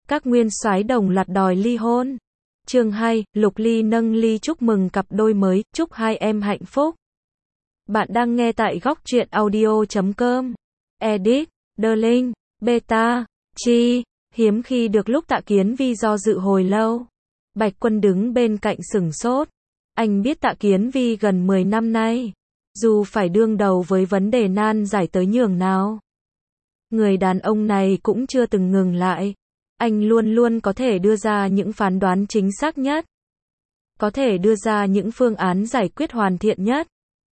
Các nguyên soái đồng loạt đòi ly hôn. Chương 2, Lục Ly nâng ly chúc mừng cặp đôi mới, chúc hai em hạnh phúc. Bạn đang nghe tại góc truyện audio.com. Edit, Darling, Beta, Chi. Hiếm khi được lúc Tạ Kiến Vi do dự hồi lâu. Bạch Quân đứng bên cạnh sửng sốt. Anh biết Tạ Kiến Vi gần 10 năm nay, dù phải đương đầu với vấn đề nan giải tới nhường nào, người đàn ông này cũng chưa từng ngừng lại. Anh luôn luôn có thể đưa ra những phán đoán chính xác nhất, có thể đưa ra những phương án giải quyết hoàn thiện nhất,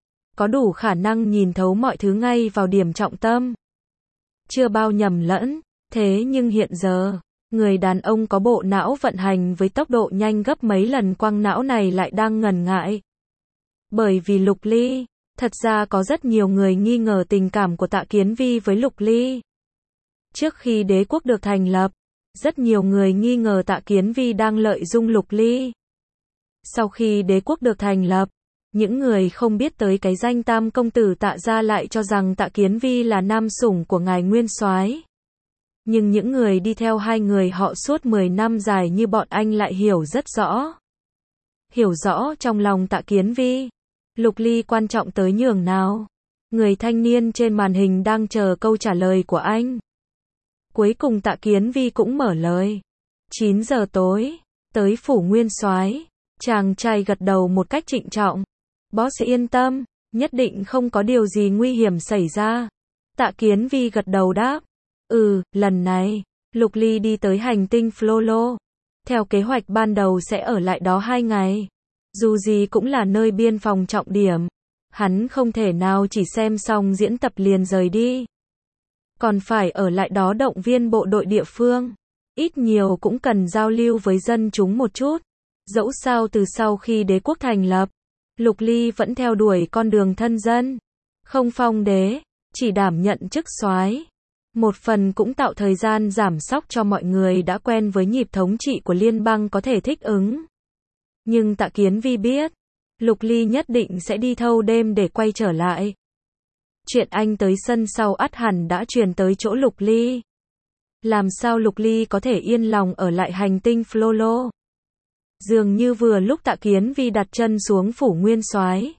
có đủ khả năng nhìn thấu mọi thứ ngay vào điểm trọng tâm, chưa bao nhầm lẫn. Thế nhưng hiện giờ, người đàn ông có bộ não vận hành với tốc độ nhanh gấp mấy lần quang não này lại đang ngần ngại. Bởi vì Lục Ly, thật ra có rất nhiều người nghi ngờ tình cảm của Tạ Kiến Vi với Lục Ly. Trước khi đế quốc được thành lập, rất nhiều người nghi ngờ Tạ Kiến Vi đang lợi dụng Lục Ly. Sau khi đế quốc được thành lập, những người không biết tới cái danh tam công tử Tạ gia lại cho rằng Tạ Kiến Vi là nam sủng của ngài nguyên soái. Nhưng những người đi theo hai người họ suốt 10 năm dài như bọn anh lại hiểu rất rõ. Hiểu rõ trong lòng Tạ Kiến Vi, Lục Ly quan trọng tới nhường nào. Người thanh niên trên màn hình đang chờ câu trả lời của anh. Cuối cùng Tạ Kiến Vi cũng mở lời. 9 giờ tối, tới phủ nguyên soái. Chàng trai gật đầu một cách trịnh trọng. Boss yên tâm, nhất định không có điều gì nguy hiểm xảy ra. Tạ Kiến Vi gật đầu đáp. Lần này, Lục Ly đi tới hành tinh Flolo. Theo kế hoạch ban đầu sẽ ở lại đó 2 ngày. Dù gì cũng là nơi biên phòng trọng điểm. Hắn không thể nào chỉ xem xong diễn tập liền rời đi. Còn phải ở lại đó động viên bộ đội địa phương. Ít nhiều cũng cần giao lưu với dân chúng một chút. Dẫu sao từ sau khi đế quốc thành lập, Lục Ly vẫn theo đuổi con đường thân dân. Không phong đế, chỉ đảm nhận chức soái. Một phần cũng tạo thời gian giảm sóc cho mọi người đã quen với nhịp thống trị của liên bang có thể thích ứng. Nhưng Tạ Kiến Vi biết, Lục Ly nhất định sẽ đi thâu đêm để quay trở lại. Chuyện anh tới sân sau ắt hẳn đã truyền tới chỗ Lục Ly. Làm sao Lục Ly có thể yên lòng ở lại hành tinh Flolo? Dường như vừa lúc Tạ Kiến Vi đặt chân xuống phủ nguyên soái,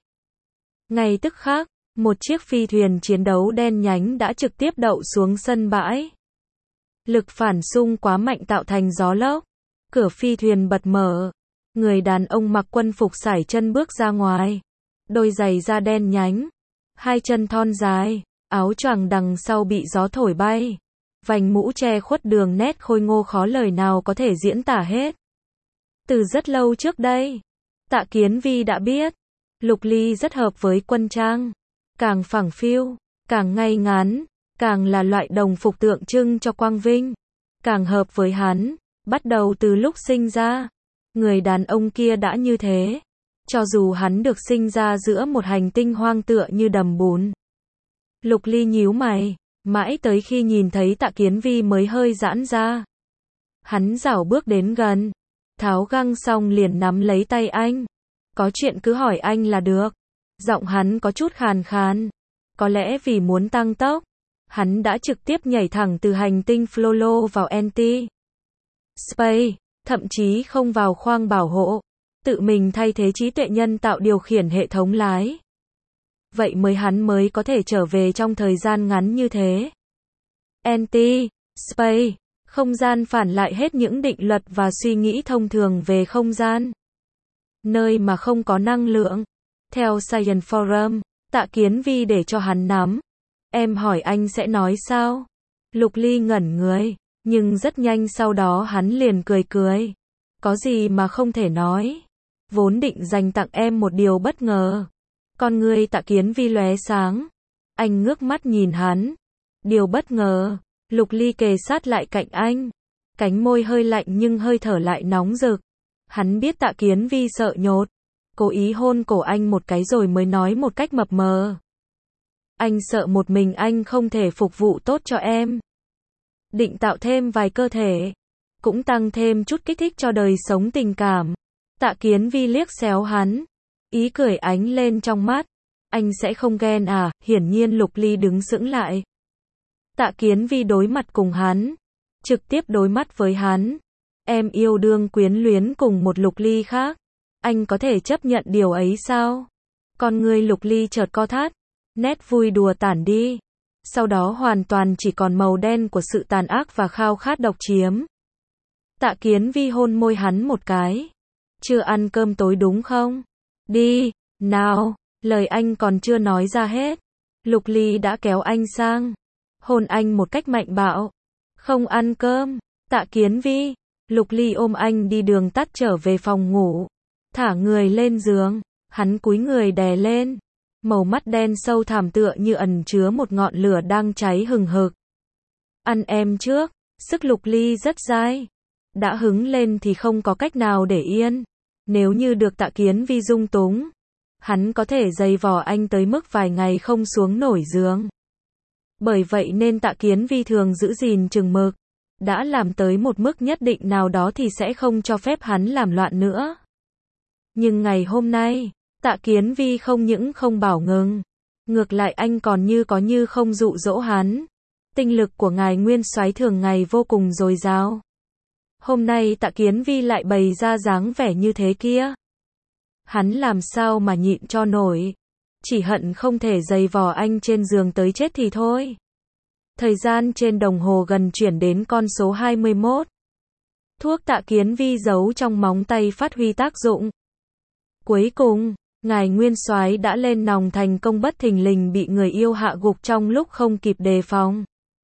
ngay tức khắc, một chiếc phi thuyền chiến đấu đen nhánh đã trực tiếp đậu xuống sân bãi. Lực phản xung quá mạnh tạo thành gió lốc. Cửa phi thuyền bật mở. Người đàn ông mặc quân phục sải chân bước ra ngoài. Đôi giày da đen nhánh. Hai chân thon dài. Áo choàng đằng sau bị gió thổi bay. Vành mũ che khuất đường nét khôi ngô khó lời nào có thể diễn tả hết. Từ rất lâu trước đây, Tạ Kiến Vi đã biết, Lục Ly rất hợp với quân trang. Càng phẳng phiu, càng ngay ngắn, càng là loại đồng phục tượng trưng cho quang vinh. Càng hợp với hắn, bắt đầu từ lúc sinh ra. Người đàn ông kia đã như thế. Cho dù hắn được sinh ra giữa một hành tinh hoang tựa như đầm bùn. Lục Ly nhíu mày, mãi tới khi nhìn thấy Tạ Kiến Vi mới hơi giãn ra. Hắn rảo bước đến gần, tháo găng xong liền nắm lấy tay anh. Có chuyện cứ hỏi anh là được. Giọng hắn có chút khàn khàn. Có lẽ vì muốn tăng tốc, hắn đã trực tiếp nhảy thẳng từ hành tinh Flolo vào Anti-Space, thậm chí không vào khoang bảo hộ, tự mình thay thế trí tuệ nhân tạo điều khiển hệ thống lái. Vậy hắn mới có thể trở về trong thời gian ngắn như thế. Anti-Space, không gian phản lại hết những định luật và suy nghĩ thông thường về không gian. Nơi mà không có năng lượng. Theo Science Forum, Tạ Kiến Vi để cho hắn nắm. Em hỏi anh sẽ nói sao? Lục Ly ngẩn người, nhưng rất nhanh sau đó hắn liền cười cười. Có gì mà không thể nói? Vốn định dành tặng em một điều bất ngờ. Con ngươi Tạ Kiến Vi lóe sáng. Anh ngước mắt nhìn hắn. Điều bất ngờ. Lục Ly kề sát lại cạnh anh. Cánh môi hơi lạnh nhưng hơi thở lại nóng rực. Hắn biết Tạ Kiến Vi sợ nhột. Cố ý hôn cổ anh một cái rồi mới nói một cách mập mờ. Anh sợ một mình anh không thể phục vụ tốt cho em. Định tạo thêm vài cơ thể. Cũng tăng thêm chút kích thích cho đời sống tình cảm. Tạ Kiến Vi liếc xéo hắn. Ý cười ánh lên trong mắt. Anh sẽ không ghen à? Hiển nhiên Lục Ly đứng sững lại. Tạ Kiến Vi đối mặt cùng hắn. trực tiếp đối mắt với hắn. Em yêu đương quyến luyến cùng một Lục Ly khác. Anh có thể chấp nhận điều ấy sao? Con người Lục Ly chợt co thắt, nét vui đùa tản đi. Sau đó hoàn toàn chỉ còn màu đen của sự tàn ác và khao khát độc chiếm. Tạ Kiến Vi hôn môi hắn một cái. Chưa ăn cơm tối đúng không? Đi, nào, lời anh còn chưa nói ra hết. Lục Ly đã kéo anh sang, hôn anh một cách mạnh bạo. Không ăn cơm, Tạ Kiến Vi. Lục Ly ôm anh đi đường tắt trở về phòng ngủ. Thả người lên giường, hắn cúi người đè lên. Màu mắt đen sâu thẳm tựa như ẩn chứa một ngọn lửa đang cháy hừng hực. Ăn em trước, sức Lục Ly rất dai. Đã hứng lên thì không có cách nào để yên. Nếu như được Tạ Kiến Vi dung túng, hắn có thể giày vò anh tới mức vài ngày không xuống nổi giường. Bởi vậy nên Tạ Kiến Vi thường giữ gìn chừng mực. Đã làm tới một mức nhất định nào đó thì sẽ không cho phép hắn làm loạn nữa. Nhưng ngày hôm nay, Tạ Kiến Vi không những không bảo ngừng, ngược lại anh còn như có như không dụ dỗ hắn. Tinh lực của ngài Nguyên Soái thường ngày vô cùng dồi dào. Hôm nay Tạ Kiến Vi lại bày ra dáng vẻ như thế kia. Hắn làm sao mà nhịn cho nổi. Chỉ hận không thể giày vò anh trên giường tới chết thì thôi. Thời gian trên đồng hồ gần chuyển đến con số 21. Thuốc Tạ Kiến Vi giấu trong móng tay phát huy tác dụng. Cuối cùng, ngài Nguyên Soái đã lên nòng thành công bất thình lình bị người yêu hạ gục trong lúc không kịp đề phòng.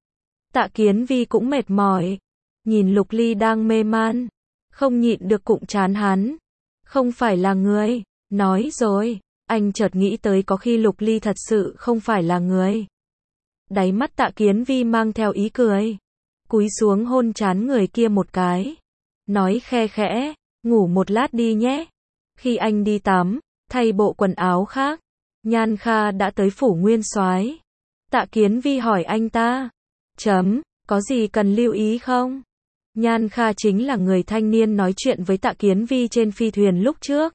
Tạ Kiến Vi cũng mệt mỏi. Nhìn Lục Ly đang mê man. Không nhịn được cụm chán hắn. Không phải là người. Nói rồi. Anh chợt nghĩ tới có khi Lục Ly thật sự không phải là người. Đáy mắt Tạ Kiến Vi mang theo ý cười. Cúi xuống hôn trán người kia một cái. Nói khe khẽ. Ngủ một lát đi nhé. Khi anh đi tắm, thay bộ quần áo khác, Nhan Kha đã tới phủ Nguyên Soái. Tạ Kiến Vi hỏi anh ta. Có gì cần lưu ý không? Nhan Kha chính là người thanh niên nói chuyện với Tạ Kiến Vi trên phi thuyền lúc trước.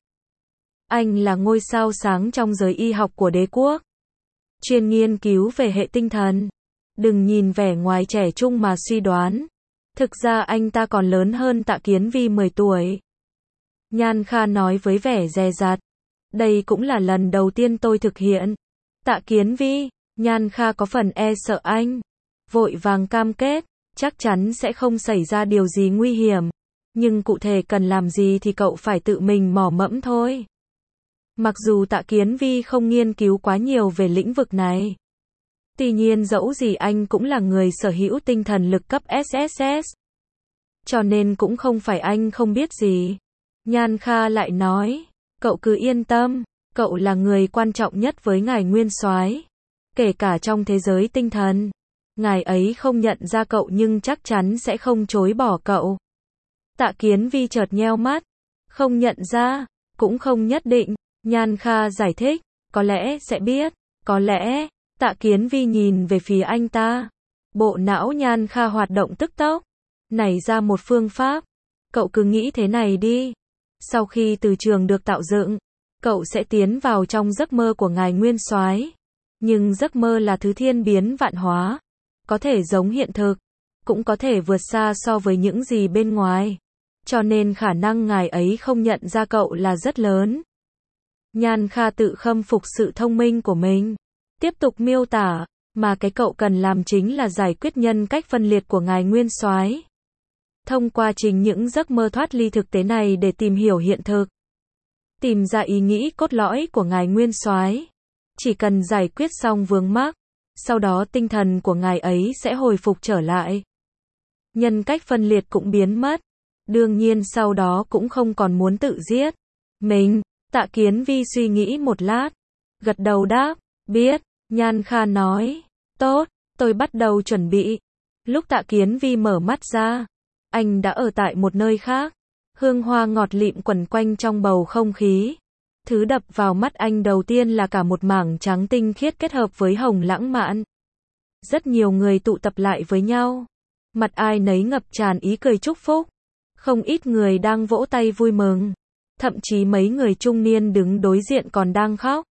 Anh là ngôi sao sáng trong giới y học của đế quốc. Chuyên nghiên cứu về hệ tinh thần. Đừng nhìn vẻ ngoài trẻ trung mà suy đoán. Thực ra anh ta còn lớn hơn Tạ Kiến Vi 10 tuổi. Nhan Kha nói với vẻ dè dặt. Đây cũng là lần đầu tiên tôi thực hiện. Tạ Kiến Vi, Nhan Kha có phần e sợ anh. Vội vàng cam kết, chắc chắn sẽ không xảy ra điều gì nguy hiểm. Nhưng cụ thể cần làm gì thì cậu phải tự mình mò mẫm thôi. Mặc dù Tạ Kiến Vi không nghiên cứu quá nhiều về lĩnh vực này. Tuy nhiên dẫu gì anh cũng là người sở hữu tinh thần lực cấp SSS. Cho nên cũng không phải anh không biết gì. Nhan Kha lại nói, cậu cứ yên tâm, cậu là người quan trọng nhất với ngài Nguyên Soái, kể cả trong thế giới tinh thần. Ngài ấy không nhận ra cậu nhưng chắc chắn sẽ không chối bỏ cậu. Tạ Kiến Vi chợt nheo mắt, không nhận ra, cũng không nhất định. Nhan Kha giải thích, có lẽ sẽ biết, có lẽ. Tạ Kiến Vi nhìn về phía anh ta. Bộ não Nhan Kha hoạt động tức tốc, nảy ra một phương pháp. Cậu cứ nghĩ thế này đi. Sau khi từ trường được tạo dựng, cậu sẽ tiến vào trong giấc mơ của ngài Nguyên Soái. Nhưng giấc mơ là thứ thiên biến vạn hóa, có thể giống hiện thực, cũng có thể vượt xa so với những gì bên ngoài. Cho nên khả năng ngài ấy không nhận ra cậu là rất lớn. Nhan Kha tự khâm phục sự thông minh của mình. Tiếp tục miêu tả, mà cái cậu cần làm chính là giải quyết nhân cách phân liệt của ngài Nguyên Soái. Thông qua chính những giấc mơ thoát ly thực tế này để tìm hiểu hiện thực. Tìm ra ý nghĩ cốt lõi của ngài Nguyên Soái. Chỉ cần giải quyết xong vướng mắc, sau đó tinh thần của ngài ấy sẽ hồi phục trở lại. Nhân cách phân liệt cũng biến mất. Đương nhiên sau đó cũng không còn muốn tự giết mình. Tạ Kiến Vi suy nghĩ một lát, gật đầu đáp, biết. Nhan Kha nói, tốt, tôi bắt đầu chuẩn bị. Lúc Tạ Kiến Vi mở mắt ra, anh đã ở tại một nơi khác. Hương hoa ngọt lịm quẩn quanh trong bầu không khí. Thứ đập vào mắt anh đầu tiên là cả một mảng trắng tinh khiết kết hợp với hồng lãng mạn. Rất nhiều người tụ tập lại với nhau. Mặt ai nấy ngập tràn ý cười chúc phúc. Không ít người đang vỗ tay vui mừng. Thậm chí mấy người trung niên đứng đối diện còn đang khóc.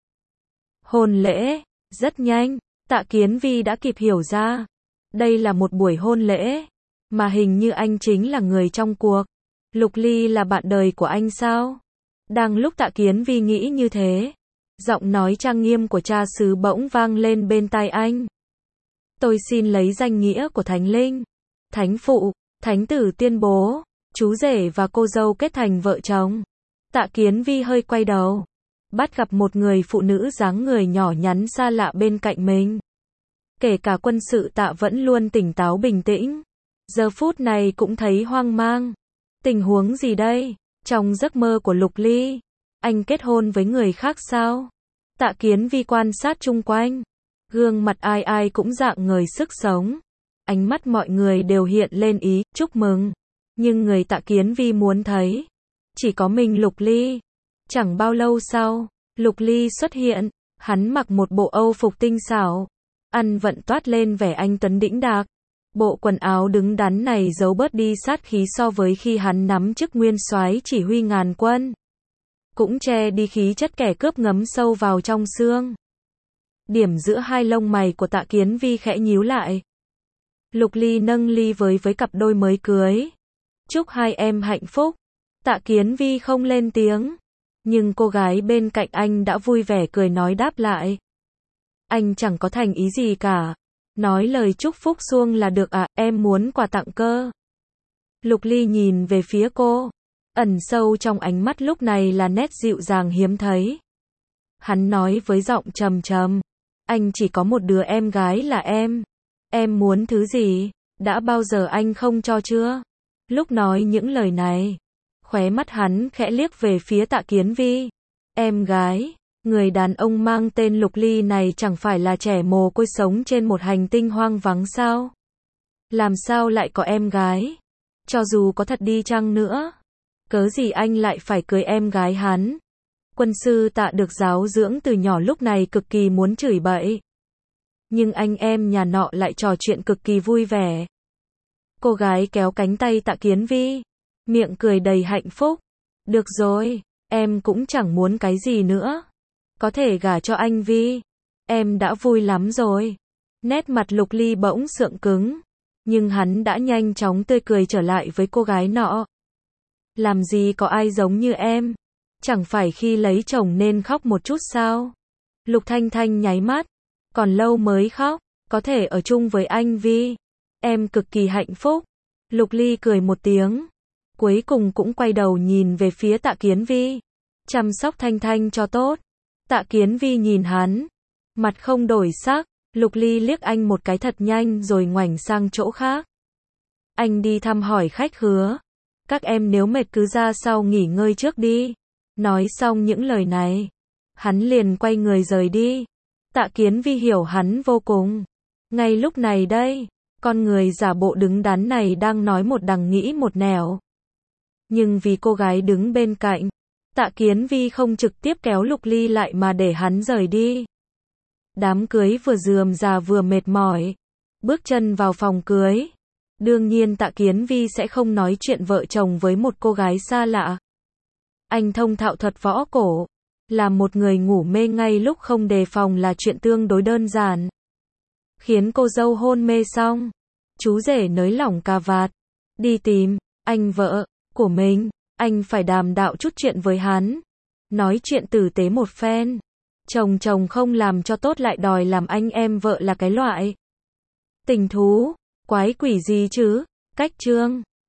Hôn lễ, rất nhanh, Tạ Kiến Vi đã kịp hiểu ra. Đây là một buổi hôn lễ. Mà hình như anh chính là người trong cuộc. Lục Ly là bạn đời của anh sao? Đang lúc Tạ Kiến Vi nghĩ như thế, giọng nói trang nghiêm của cha xứ bỗng vang lên bên tai anh. Tôi xin lấy danh nghĩa của Thánh Linh, Thánh Phụ, Thánh Tử tuyên bố, chú rể và cô dâu kết thành vợ chồng. Tạ Kiến Vi hơi quay đầu, bắt gặp một người phụ nữ dáng người nhỏ nhắn xa lạ bên cạnh mình. Kể cả quân sự Tạ vẫn luôn tỉnh táo bình tĩnh, giờ phút này cũng thấy hoang mang. Tình huống gì đây? Trong giấc mơ của Lục Ly, anh kết hôn với người khác sao? Tạ Kiến Vi quan sát chung quanh, gương mặt ai ai cũng rạng ngời sức sống. Ánh mắt mọi người đều hiện lên ý chúc mừng, nhưng người Tạ Kiến Vi muốn thấy chỉ có mình Lục Ly. Chẳng bao lâu sau, Lục Ly xuất hiện, hắn mặc một bộ Âu phục tinh xảo, ăn vận toát lên vẻ anh tuấn đĩnh đạc. Bộ quần áo đứng đắn này giấu bớt đi sát khí so với khi hắn nắm chức nguyên soái chỉ huy ngàn quân, cũng che đi khí chất kẻ cướp ngấm sâu vào trong xương. Điểm giữa hai lông mày của Tạ Kiến Vi khẽ nhíu lại. Lục Ly nâng ly với cặp đôi mới cưới. Chúc hai em hạnh phúc. Tạ Kiến Vi không lên tiếng, nhưng cô gái bên cạnh anh đã vui vẻ cười nói đáp lại. Anh chẳng có thành ý gì cả. Nói lời chúc phúc suông là được à, em muốn quà tặng cơ. Lục Ly nhìn về phía cô, ẩn sâu trong ánh mắt lúc này là nét dịu dàng hiếm thấy. Hắn nói với giọng trầm trầm, anh chỉ có một đứa em gái là em muốn thứ gì, đã bao giờ anh không cho chưa? Lúc nói những lời này, khóe mắt hắn khẽ liếc về phía Tạ Kiến Vi. Em gái, người đàn ông mang tên Lục Ly này chẳng phải là trẻ mồ côi sống trên một hành tinh hoang vắng sao? Làm sao lại có em gái? Cho dù có thật đi chăng nữa, cớ gì anh lại phải cưới em gái hắn? Quân sư Tạ được giáo dưỡng từ nhỏ lúc này cực kỳ muốn chửi bậy. Nhưng anh em nhà nọ lại trò chuyện cực kỳ vui vẻ. Cô gái kéo cánh tay Tạ Kiến Vi, miệng cười đầy hạnh phúc. Được rồi, em cũng chẳng muốn cái gì nữa. Có thể gả cho anh Vi, em đã vui lắm rồi. Nét mặt Lục Ly bỗng sượng cứng, nhưng hắn đã nhanh chóng tươi cười trở lại với cô gái nọ. Làm gì có ai giống như em, chẳng phải khi lấy chồng nên khóc một chút sao? Lục Thanh Thanh nháy mắt, còn lâu mới khóc, có thể ở chung với anh Vi, em cực kỳ hạnh phúc. Lục Ly cười một tiếng, cuối cùng cũng quay đầu nhìn về phía Tạ Kiến Vi. Chăm sóc Thanh Thanh cho tốt. Tạ Kiến Vi nhìn hắn, mặt không đổi sắc. Lục Ly liếc anh một cái thật nhanh rồi ngoảnh sang chỗ khác. Anh đi thăm hỏi khách khứa. Các em nếu mệt cứ ra sau nghỉ ngơi trước đi. Nói xong những lời này, hắn liền quay người rời đi. Tạ Kiến Vi hiểu hắn vô cùng. Ngay lúc này đây, con người giả bộ đứng đắn này đang nói một đằng nghĩ một nẻo. Nhưng vì cô gái đứng bên cạnh, Tạ Kiến Vi không trực tiếp kéo Lục Ly lại mà để hắn rời đi. Đám cưới vừa rườm rà vừa mệt mỏi, bước chân vào phòng cưới. Đương nhiên Tạ Kiến Vi sẽ không nói chuyện vợ chồng với một cô gái xa lạ. Anh thông thạo thuật võ cổ, làm một người ngủ mê ngay lúc không đề phòng là chuyện tương đối đơn giản. Khiến cô dâu hôn mê xong, chú rể nới lỏng cà vạt, đi tìm anh vợ của mình. Anh phải đàm đạo chút chuyện với hắn, nói chuyện tử tế một phen. Chồng không làm cho tốt lại đòi làm anh em vợ là cái loại tình thú, quái quỷ gì chứ? Cách chương